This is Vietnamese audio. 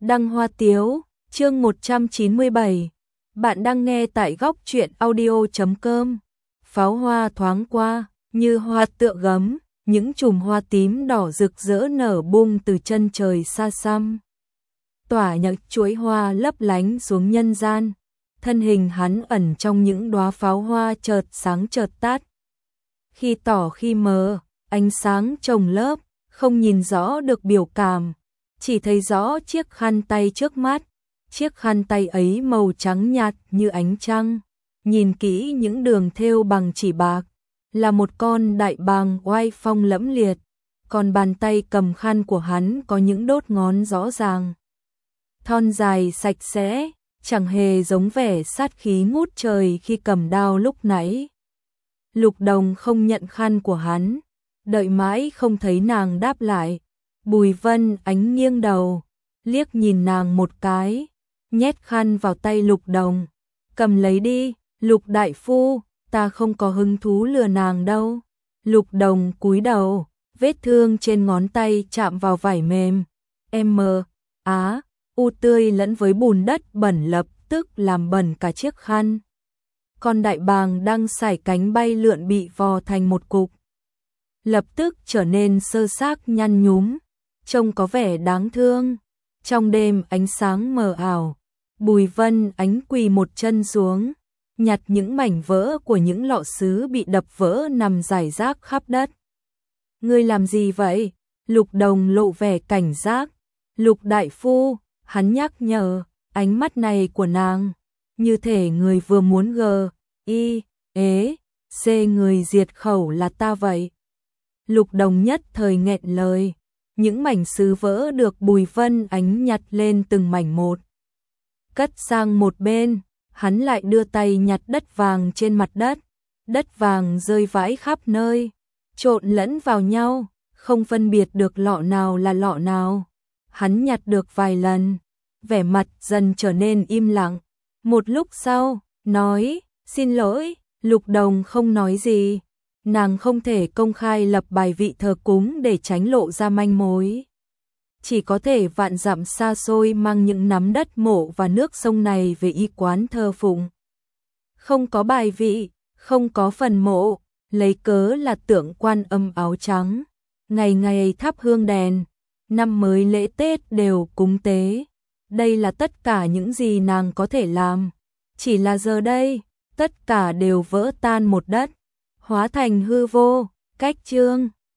Đăng Hoa Tiếu, chương 197. Bạn đang nghe tại góc truyện audio.com. Pháo hoa thoáng qua, như hoa tựa gấm, những chùm hoa tím đỏ rực rỡ nở bung từ chân trời xa xăm. Tỏa những chuỗi hoa lấp lánh xuống nhân gian, thân hình hắn ẩn trong những đóa pháo hoa chợt sáng chợt tắt. Khi tỏ khi mờ, ánh sáng chồng lớp, không nhìn rõ được biểu cảm, chỉ thấy rõ chiếc khăn tay trước mắt. Chiếc khăn tay ấy màu trắng nhạt như ánh trăng, nhìn kỹ những đường thêu bằng chỉ bạc, là một con đại bàng oai phong lẫm liệt, còn bàn tay cầm khăn của hắn có những đốt ngón rõ ràng. Thon dài sạch sẽ, chẳng hề giống vẻ sát khí ngút trời khi cầm đao lúc nãy. Lục Đồng không nhận khăn của hắn, đợi mãi không thấy nàng đáp lại. Bùi Vân Ánh nghiêng đầu, liếc nhìn nàng một cái, nhét khăn vào tay Lục Đồng. Cầm lấy đi, Lục đại phu, ta không có hứng thú lừa nàng đâu. Lục Đồng cúi đầu, vết thương trên ngón tay chạm vào vải mềm. U tươi lẫn với bùn đất bẩn lập tức làm bẩn cả chiếc khăn. Con đại bàng đang sải cánh bay lượn bị vò thành một cục, lập tức trở nên sơ xác nhăn nhúm, trông có vẻ đáng thương. Trong đêm ánh sáng mờ ảo, Bùi Vân Ánh quỳ một chân xuống, nhặt những mảnh vỡ của những lọ sứ bị đập vỡ nằm rải rác khắp đất. Ngươi làm gì vậy? Lục Đồng lộ vẻ cảnh giác. Lục đại phu, hắn nhắc nhở, ánh mắt này của nàng, như thể người vừa muốn người diệt khẩu là ta vậy. Lục Đồng nhất thời nghẹn lời, những mảnh sứ vỡ được Bùi Vân Ánh nhặt lên từng mảnh một, cất sang một bên. Hắn lại đưa tay nhặt đất vàng trên mặt đất. Đất vàng rơi vãi khắp nơi, trộn lẫn vào nhau, không phân biệt được lọ nào là lọ nào. Hắn nhặt được vài lần, vẻ mặt dần trở nên im lặng. Một lúc sau, nói, xin lỗi. Lục Đồng không nói gì. Nàng không thể công khai lập bài vị thờ cúng để tránh lộ ra manh mối. Chỉ có thể vạn dặm xa xôi mang những nắm đất mộ và nước sông này về y quán thờ phụng. Không có bài vị, không có phần mộ, lấy cớ là tượng Quan Âm áo trắng. Ngày ngày thắp hương đèn, năm mới lễ Tết đều cúng tế. Đây là tất cả những gì nàng có thể làm. Chỉ là giờ đây, tất cả đều vỡ tan một đất, hóa thành hư vô. Cách chương